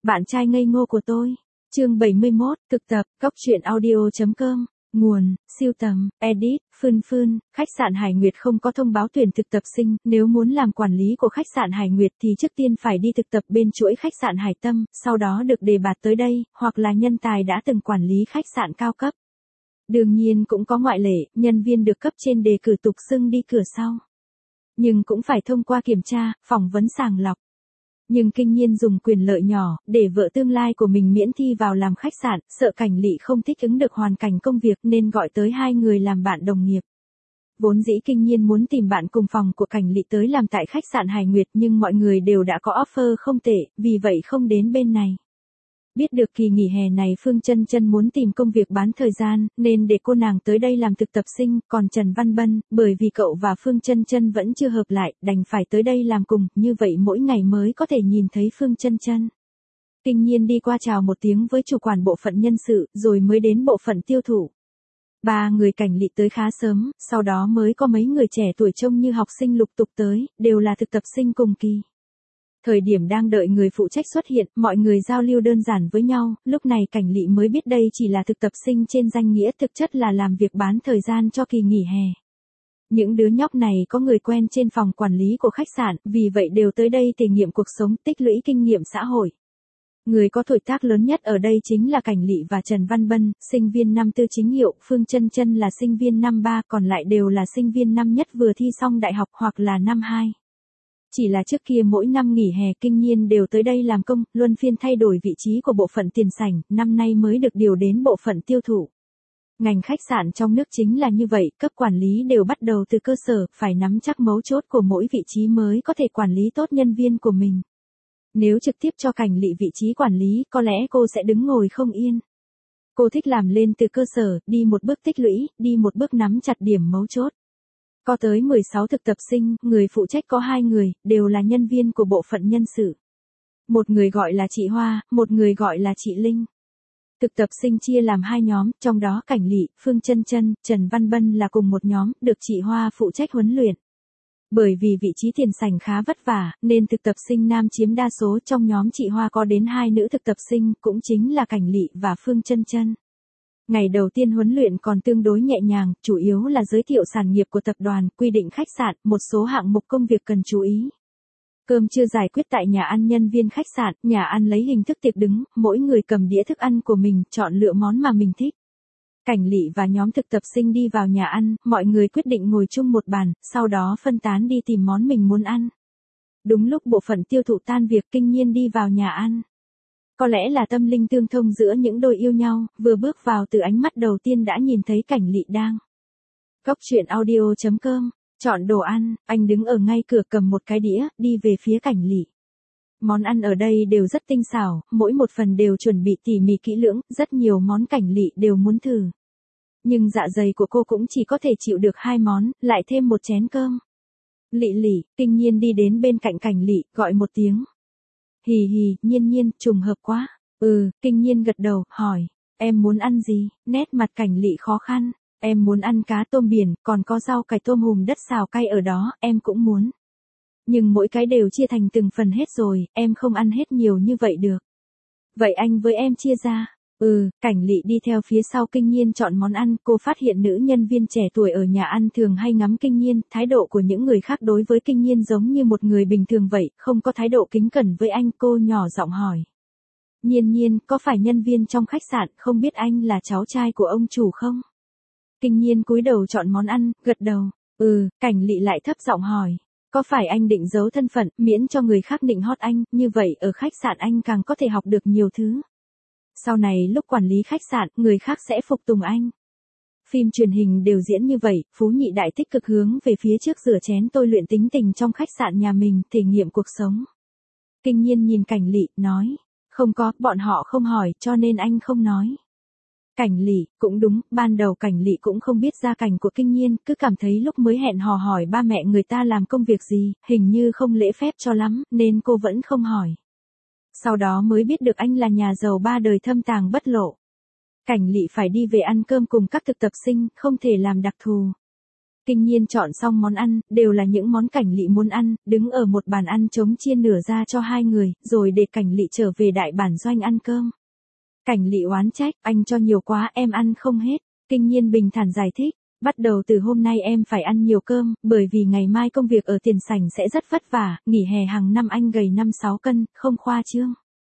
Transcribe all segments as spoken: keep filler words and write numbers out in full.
Bạn trai ngây ngô của tôi. Chương bảy mươi mốt, thực tập, cóc truyện audio chấm com. Nguồn, siêu tầm, edit, Phương Phương. Khách sạn Hải Nguyệt không có thông báo tuyển thực tập sinh, nếu muốn làm quản lý của khách sạn Hải Nguyệt thì trước tiên phải đi thực tập bên chuỗi khách sạn Hải Tâm, sau đó được đề bạt tới đây, hoặc là nhân tài đã từng quản lý khách sạn cao cấp. Đương nhiên cũng có ngoại lệ, nhân viên được cấp trên đề cử tục xưng đi cửa sau. Nhưng cũng phải thông qua kiểm tra, phỏng vấn sàng lọc. Nhưng Kinh Nhiên dùng quyền lợi nhỏ, để vợ tương lai của mình miễn thi vào làm khách sạn, sợ Cảnh Lị không thích ứng được hoàn cảnh công việc nên gọi tới hai người làm bạn đồng nghiệp. Vốn dĩ Kinh Nhiên muốn tìm bạn cùng phòng của Cảnh Lị tới làm tại khách sạn Hải Nguyệt nhưng mọi người đều đã có offer không tệ, vì vậy không đến bên này. Biết được kỳ nghỉ hè này Phương Chân Chân muốn tìm công việc bán thời gian, nên để cô nàng tới đây làm thực tập sinh, còn Trần Văn Bân, bởi vì cậu và Phương Chân Chân vẫn chưa hợp lại, đành phải tới đây làm cùng, như vậy mỗi ngày mới có thể nhìn thấy Phương Chân Chân. Kinh Nhiên đi qua chào một tiếng với chủ quản bộ phận nhân sự, rồi mới đến bộ phận tiêu thụ. Ba người Cảnh Lị tới khá sớm, sau đó mới có mấy người trẻ tuổi trông như học sinh lục tục tới, đều là thực tập sinh cùng kỳ. Thời điểm đang đợi người phụ trách xuất hiện, mọi người giao lưu đơn giản với nhau, lúc này Cảnh Lị mới biết đây chỉ là thực tập sinh trên danh nghĩa, thực chất là làm việc bán thời gian cho kỳ nghỉ hè. Những đứa nhóc này có người quen trên phòng quản lý của khách sạn, vì vậy đều tới đây thể nghiệm cuộc sống, tích lũy kinh nghiệm xã hội. Người có tuổi tác lớn nhất ở đây chính là Cảnh Lị và Trần Văn Bân, sinh viên năm tư chính hiệu, Phương Chân Chân là sinh viên năm ba, còn lại đều là sinh viên năm nhất vừa thi xong đại học hoặc là năm hai. Chỉ là trước kia mỗi năm nghỉ hè Kinh Nhiên đều tới đây làm công, luân phiên thay đổi vị trí của bộ phận tiền sảnh, năm nay mới được điều đến bộ phận tiêu thụ. Ngành khách sạn trong nước chính là như vậy, cấp quản lý đều bắt đầu từ cơ sở, phải nắm chắc mấu chốt của mỗi vị trí mới có thể quản lý tốt nhân viên của mình. Nếu trực tiếp cho Cảnh Lị vị trí quản lý, có lẽ cô sẽ đứng ngồi không yên. Cô thích làm lên từ cơ sở, đi một bước tích lũy, đi một bước nắm chặt điểm mấu chốt. Có tới mười sáu thực tập sinh, người phụ trách có hai người, đều là nhân viên của bộ phận nhân sự. Một người gọi là chị Hoa, một người gọi là chị Linh. Thực tập sinh chia làm hai nhóm, trong đó Cảnh Lị, Phương Chân Chân, Trần Văn Bân là cùng một nhóm, được chị Hoa phụ trách huấn luyện. Bởi vì vị trí tiền sảnh khá vất vả, nên thực tập sinh nam chiếm đa số, trong nhóm chị Hoa có đến hai nữ thực tập sinh, cũng chính là Cảnh Lị và Phương Chân Chân. Ngày đầu tiên huấn luyện còn tương đối nhẹ nhàng, chủ yếu là giới thiệu sản nghiệp của tập đoàn, quy định khách sạn, một số hạng mục công việc cần chú ý. Cơm trưa giải quyết tại nhà ăn nhân viên khách sạn, nhà ăn lấy hình thức tiệc đứng, mỗi người cầm đĩa thức ăn của mình, chọn lựa món mà mình thích. Cảnh Lị và nhóm thực tập sinh đi vào nhà ăn, mọi người quyết định ngồi chung một bàn, sau đó phân tán đi tìm món mình muốn ăn. Đúng lúc bộ phận tiêu thụ tan việc Kinh Nhiên đi vào nhà ăn. Có lẽ là tâm linh tương thông giữa những đôi yêu nhau, vừa bước vào từ ánh mắt đầu tiên đã nhìn thấy Cảnh Lị đang. Cóc truyện audio chấm com, chọn đồ ăn, anh đứng ở ngay cửa cầm một cái đĩa, đi về phía Cảnh Lị. Món ăn ở đây đều rất tinh xảo, mỗi một phần đều chuẩn bị tỉ mỉ kỹ lưỡng, rất nhiều món Cảnh Lị đều muốn thử. Nhưng dạ dày của cô cũng chỉ có thể chịu được hai món, lại thêm một chén cơm. Lị Lị, Kinh Nhiên đi đến bên cạnh Cảnh Lị, gọi một tiếng. Hì hì, Nhiên Nhiên, trùng hợp quá. Ừ, Kinh Nhiên gật đầu, hỏi, em muốn ăn gì? Nét mặt Cảnh Lị khó khăn, em muốn ăn cá tôm biển, còn có rau cải tôm hùm đất xào cay ở đó, em cũng muốn. Nhưng mỗi cái đều chia thành từng phần hết rồi, em không ăn hết nhiều như vậy được. Vậy anh với em chia ra. Ừ, Cảnh Lị đi theo phía sau Kinh Nhiên chọn món ăn, cô phát hiện nữ nhân viên trẻ tuổi ở nhà ăn thường hay ngắm Kinh Nhiên, thái độ của những người khác đối với Kinh Nhiên giống như một người bình thường vậy, không có thái độ kính cẩn với anh, cô nhỏ giọng hỏi. Nhiên Nhiên, có phải nhân viên trong khách sạn, không biết anh là cháu trai của ông chủ không? Kinh Nhiên cúi đầu chọn món ăn, gật đầu. Ừ, Cảnh Lị lại thấp giọng hỏi. Có phải anh định giấu thân phận, miễn cho người khác định hót anh, như vậy ở khách sạn anh càng có thể học được nhiều thứ. Sau này lúc quản lý khách sạn, người khác sẽ phục tùng anh. Phim truyền hình đều diễn như vậy, Phú Nhị Đại tích cực hướng về phía trước rửa chén tôi luyện tính tình trong khách sạn nhà mình, thể nghiệm cuộc sống. Kinh Nhiên nhìn Cảnh Lị, nói, không có, bọn họ không hỏi, cho nên anh không nói. Cảnh Lị, cũng đúng, ban đầu Cảnh Lị cũng không biết gia cảnh của Kinh Nhiên, cứ cảm thấy lúc mới hẹn hò hỏi ba mẹ người ta làm công việc gì, hình như không lễ phép cho lắm, nên cô vẫn không hỏi. Sau đó mới biết được anh là nhà giàu ba đời thâm tàng bất lộ. Cảnh Lị phải đi về ăn cơm cùng các thực tập sinh, không thể làm đặc thù. Kinh Nhiên chọn xong món ăn, đều là những món Cảnh Lị muốn ăn, đứng ở một bàn ăn trống chia nửa ra cho hai người, rồi để Cảnh Lị trở về đại bản doanh ăn cơm. Cảnh Lị oán trách, anh cho nhiều quá em ăn không hết. Kinh Nhiên bình thản giải thích, bắt đầu từ hôm nay em phải ăn nhiều cơm, bởi vì ngày mai công việc ở tiền sảnh sẽ rất vất vả, nghỉ hè hàng năm anh gầy năm sáu cân, không khoa trương.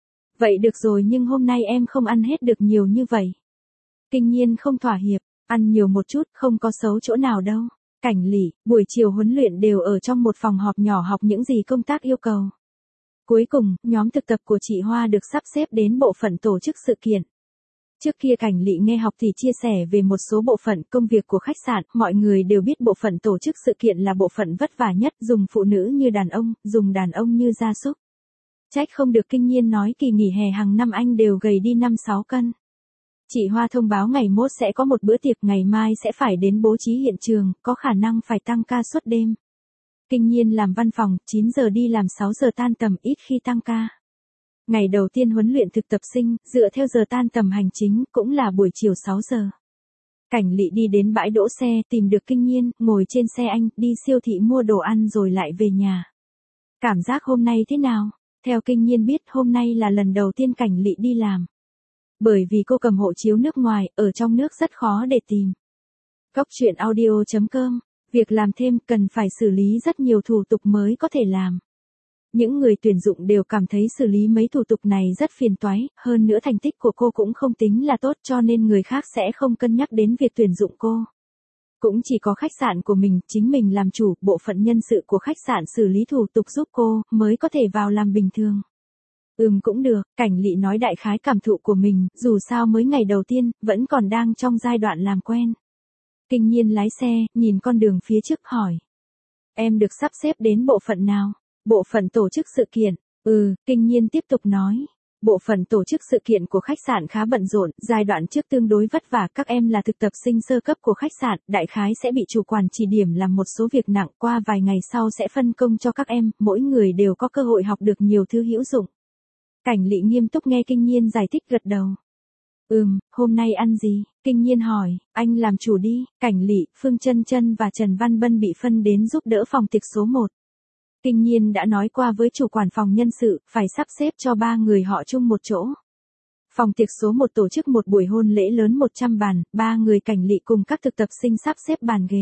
Vậy được rồi nhưng hôm nay em không ăn hết được nhiều như vậy. Kinh Nhiên không thỏa hiệp, ăn nhiều một chút, không có xấu chỗ nào đâu. Cảnh Lị, buổi chiều huấn luyện đều ở trong một phòng họp nhỏ học những gì công tác yêu cầu. Cuối cùng, nhóm thực tập của chị Hoa được sắp xếp đến bộ phận tổ chức sự kiện. Trước kia Cảnh Lị nghe học thì chia sẻ về một số bộ phận công việc của khách sạn, mọi người đều biết bộ phận tổ chức sự kiện là bộ phận vất vả nhất, dùng phụ nữ như đàn ông, dùng đàn ông như gia súc. Trách không được Kinh Nhiên nói kỳ nghỉ hè hàng năm anh đều gầy đi năm sáu cân. Chị Hoa thông báo ngày mốt sẽ có một bữa tiệc, ngày mai sẽ phải đến bố trí hiện trường, có khả năng phải tăng ca suốt đêm. Kinh Nhiên làm văn phòng, chín giờ đi làm sáu giờ tan tầm, ít khi tăng ca. Ngày đầu tiên huấn luyện thực tập sinh, dựa theo giờ tan tầm hành chính, cũng là buổi chiều sáu giờ. Cảnh Lị đi đến bãi đỗ xe, tìm được Kinh Nhiên, ngồi trên xe anh, đi siêu thị mua đồ ăn rồi lại về nhà. Cảm giác hôm nay thế nào? Theo Kinh Nhiên biết, hôm nay là lần đầu tiên Cảnh Lị đi làm. Bởi vì cô cầm hộ chiếu nước ngoài, ở trong nước rất khó để tìm. Cóc truyện audio chấm com, việc làm thêm cần phải xử lý rất nhiều thủ tục mới có thể làm. Những người tuyển dụng đều cảm thấy xử lý mấy thủ tục này rất phiền toái, hơn nữa thành tích của cô cũng không tính là tốt cho nên người khác sẽ không cân nhắc đến việc tuyển dụng cô. Cũng chỉ có khách sạn của mình, chính mình làm chủ, bộ phận nhân sự của khách sạn xử lý thủ tục giúp cô, mới có thể vào làm bình thường. Ừm cũng được, Cảnh Lị nói đại khái cảm thụ của mình, dù sao mới ngày đầu tiên, vẫn còn đang trong giai đoạn làm quen. Kinh Nhiên lái xe, nhìn con đường phía trước hỏi. Em được sắp xếp đến bộ phận nào? Bộ phận tổ chức sự kiện. Ừ, Kinh Nhiên tiếp tục nói. Bộ phận tổ chức sự kiện của khách sạn khá bận rộn, giai đoạn trước tương đối vất vả, các em là thực tập sinh sơ cấp của khách sạn, đại khái sẽ bị chủ quản chỉ điểm làm một số việc nặng, qua vài ngày sau sẽ phân công cho các em, mỗi người đều có cơ hội học được nhiều thứ hữu dụng. Cảnh Lị nghiêm túc nghe Kinh Nhiên giải thích gật đầu. Ừm, hôm nay ăn gì? Kinh Nhiên hỏi, anh làm chủ đi. Cảnh Lị, Phương Chân Chân và Trần Văn Bân bị phân đến giúp đỡ phòng tiệc số một. Kinh Nhiên đã nói qua với chủ quản phòng nhân sự, phải sắp xếp cho ba người họ chung một chỗ. Phòng tiệc số một tổ chức một buổi hôn lễ lớn một trăm bàn, ba người Cảnh Lị cùng các thực tập sinh sắp xếp bàn ghế.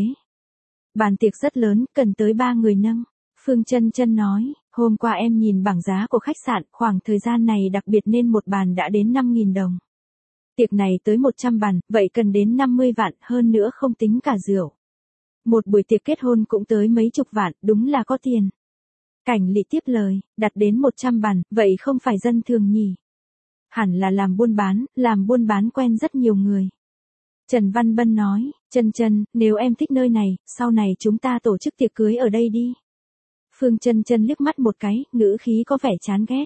Bàn tiệc rất lớn, cần tới ba người nâng. Phương Chân Chân nói, hôm qua em nhìn bảng giá của khách sạn, khoảng thời gian này đặc biệt nên một bàn đã đến năm nghìn đồng. Tiệc này tới một trăm bàn, vậy cần đến năm mươi vạn, hơn nữa không tính cả rượu. Một buổi tiệc kết hôn cũng tới mấy chục vạn, đúng là có tiền. Cảnh Lị tiếp lời, đặt đến một trăm bàn, vậy không phải dân thường nhỉ? Hẳn là làm buôn bán, làm buôn bán quen rất nhiều người. Trần Văn Bân nói, Chân Chân, nếu em thích nơi này, sau này chúng ta tổ chức tiệc cưới ở đây đi. Phương Chân Chân liếc mắt một cái, ngữ khí có vẻ chán ghét.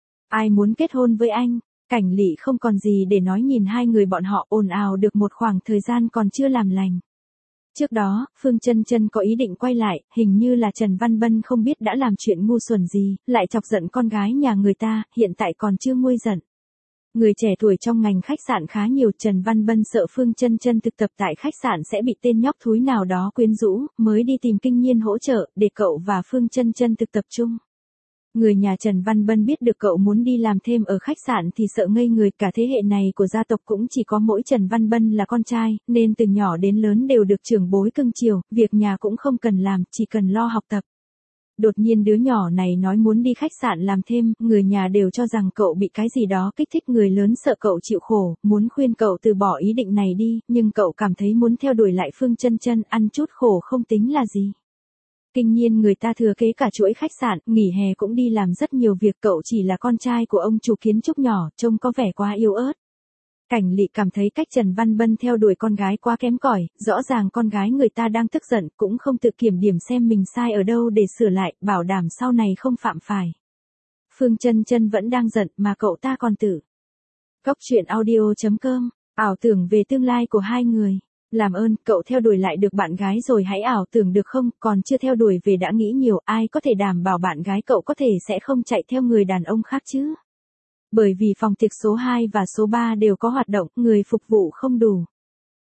Ai muốn kết hôn với anh? Cảnh Lị không còn gì để nói, nhìn hai người bọn họ ồn ào được một khoảng thời gian còn chưa làm lành. Trước đó, Phương Chân Chân có ý định quay lại, hình như là Trần Văn Bân không biết đã làm chuyện ngu xuẩn gì, lại chọc giận con gái nhà người ta, hiện tại còn chưa nguôi giận. Người trẻ tuổi trong ngành khách sạn khá nhiều, Trần Văn Bân sợ Phương Chân Chân thực tập tại khách sạn sẽ bị tên nhóc thúi nào đó quyến rũ, mới đi tìm Kinh Nhiên hỗ trợ, để cậu và Phương Chân Chân thực tập chung. Người nhà Trần Văn Bân biết được cậu muốn đi làm thêm ở khách sạn thì sợ ngây người, cả thế hệ này của gia tộc cũng chỉ có mỗi Trần Văn Bân là con trai, nên từ nhỏ đến lớn đều được trưởng bối cưng chiều, việc nhà cũng không cần làm, chỉ cần lo học tập. Đột nhiên đứa nhỏ này nói muốn đi khách sạn làm thêm, người nhà đều cho rằng cậu bị cái gì đó kích thích, người lớn sợ cậu chịu khổ, muốn khuyên cậu từ bỏ ý định này đi, nhưng cậu cảm thấy muốn theo đuổi lại Phương Chân Chân, ăn chút khổ không tính là gì. Kinh Nhiên người ta thừa kế cả chuỗi khách sạn, nghỉ hè cũng đi làm rất nhiều việc, cậu chỉ là con trai của ông chủ kiến trúc nhỏ, trông có vẻ quá yếu ớt. Cảnh Lị cảm thấy cách Trần Văn Bân theo đuổi con gái quá kém cỏi, rõ ràng con gái người ta đang tức giận, cũng không tự kiểm điểm xem mình sai ở đâu để sửa lại, bảo đảm sau này không phạm phải. Phương Chân Chân vẫn đang giận mà cậu ta còn tử. Cóc truyện audio chấm com, ảo tưởng về tương lai của hai người. Làm ơn, cậu theo đuổi lại được bạn gái rồi hãy ảo tưởng được không, còn chưa theo đuổi về đã nghĩ nhiều, ai có thể đảm bảo bạn gái cậu có thể sẽ không chạy theo người đàn ông khác chứ? Bởi vì phòng tiệc số hai và số ba đều có hoạt động, người phục vụ không đủ.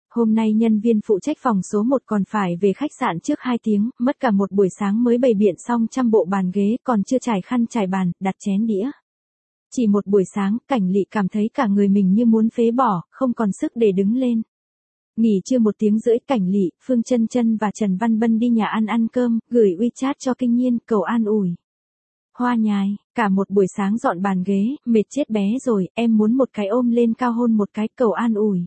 Hôm nay nhân viên phụ trách phòng số một còn phải về khách sạn trước hai tiếng, mất cả một buổi sáng mới bày biện xong trăm bộ bàn ghế, còn chưa trải khăn trải bàn, đặt chén đĩa. Chỉ một buổi sáng, Cảnh Lị cảm thấy cả người mình như muốn phế bỏ, không còn sức để đứng lên. Nghỉ trưa một tiếng rưỡi, Cảnh Lị, Phương Chân Chân và Trần Văn Bân đi nhà ăn ăn cơm, gửi WeChat cho Kinh Nhiên, cầu an ủi. Hoa nhài, cả một buổi sáng dọn bàn ghế, mệt chết bé rồi, em muốn một cái ôm lên cao hôn một cái, cầu an ủi.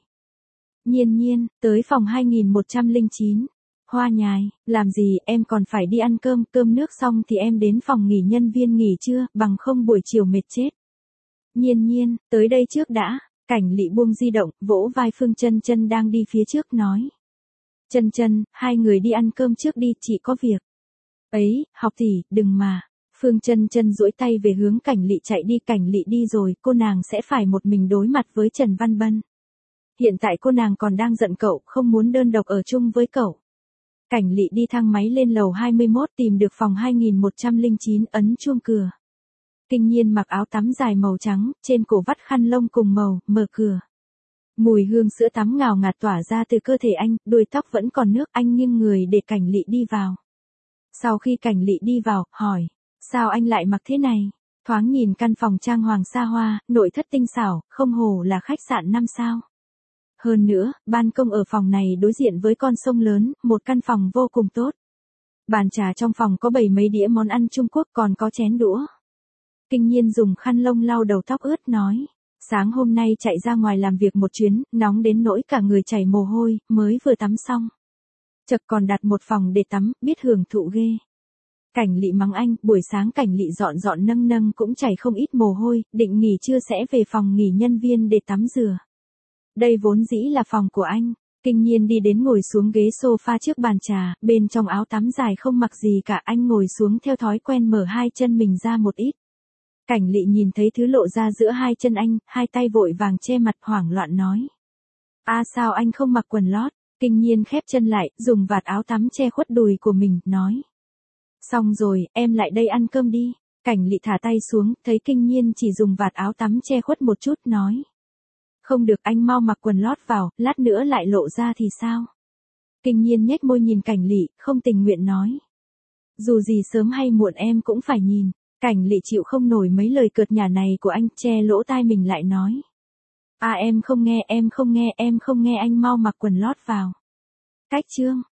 Nhiên Nhiên, tới phòng hai nghìn một trăm lẻ chín. Hoa nhài, làm gì, em còn phải đi ăn cơm, cơm nước xong thì em đến phòng nghỉ nhân viên nghỉ trưa, bằng không buổi chiều mệt chết. Nhiên Nhiên, tới đây trước đã. Cảnh Lị buông di động, vỗ vai Phương Chân Chân đang đi phía trước nói. Chân Chân, hai người đi ăn cơm trước đi, chị có việc. Ấy, học tỷ, đừng mà. Phương Chân Chân duỗi tay về hướng Cảnh Lị chạy đi, Cảnh Lị đi rồi, cô nàng sẽ phải một mình đối mặt với Trần Văn Bân. Hiện tại cô nàng còn đang giận cậu, không muốn đơn độc ở chung với cậu. Cảnh Lị đi thang máy lên lầu hai mươi mốt, tìm được phòng hai nghìn một trăm lẻ chín, ấn chuông cửa. Kinh Nhiên mặc áo tắm dài màu trắng, trên cổ vắt khăn lông cùng màu, mở cửa. Mùi hương sữa tắm ngào ngạt tỏa ra từ cơ thể anh, đuôi tóc vẫn còn nước, anh nghiêng người để Cảnh Lị đi vào. Sau khi Cảnh Lị đi vào, hỏi, sao anh lại mặc thế này? Thoáng nhìn căn phòng trang hoàng xa hoa, nội thất tinh xảo, không hổ là khách sạn năm sao. Hơn nữa, ban công ở phòng này đối diện với con sông lớn, một căn phòng vô cùng tốt. Bàn trà trong phòng có bày mấy đĩa món ăn Trung Quốc, còn có chén đũa. Kinh Nhiên dùng khăn lông lau đầu tóc ướt nói, sáng hôm nay chạy ra ngoài làm việc một chuyến, nóng đến nỗi cả người chảy mồ hôi, mới vừa tắm xong. Chật còn đặt một phòng để tắm, biết hưởng thụ ghê. Cảnh Lị mắng anh, buổi sáng Cảnh Lị dọn dọn nâng nâng cũng chảy không ít mồ hôi, định nghỉ trưa sẽ về phòng nghỉ nhân viên để tắm rửa. Đây vốn dĩ là phòng của anh. Kinh Nhiên đi đến ngồi xuống ghế sofa trước bàn trà, bên trong áo tắm dài không mặc gì cả, anh ngồi xuống theo thói quen mở hai chân mình ra một ít. Cảnh Lị nhìn thấy thứ lộ ra giữa hai chân anh, hai tay vội vàng che mặt, hoảng loạn nói. A à, sao anh không mặc quần lót? Kinh Nhiên khép chân lại, dùng vạt áo tắm che khuất đùi của mình, nói. Xong rồi, em lại đây ăn cơm đi. Cảnh Lị thả tay xuống, thấy Kinh Nhiên chỉ dùng vạt áo tắm che khuất một chút, nói. Không được, anh mau mặc quần lót vào, lát nữa lại lộ ra thì sao? Kinh Nhiên nhếch môi nhìn Cảnh Lị, không tình nguyện nói. Dù gì sớm hay muộn em cũng phải nhìn. Cảnh Lị chịu không nổi mấy lời cợt nhả này của anh, che lỗ tai mình lại nói. À em không nghe, em không nghe, em không nghe, anh mau mặc quần lót vào. Cách chương.